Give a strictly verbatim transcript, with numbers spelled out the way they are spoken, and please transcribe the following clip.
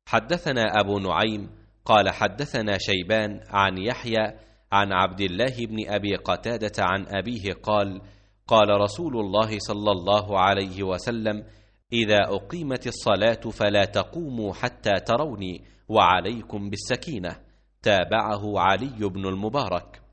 حدثنا أبو نعيم قال حدثنا شيبان عن يحيى عن عبد الله بن أبي قتادة عن أبيه قال قال رسول الله صلى الله عليه وسلم إذا أقيمت الصلاة فلا تقوموا حتى تروني وعليكم بالسكينة. تابعه علي بن المبارك.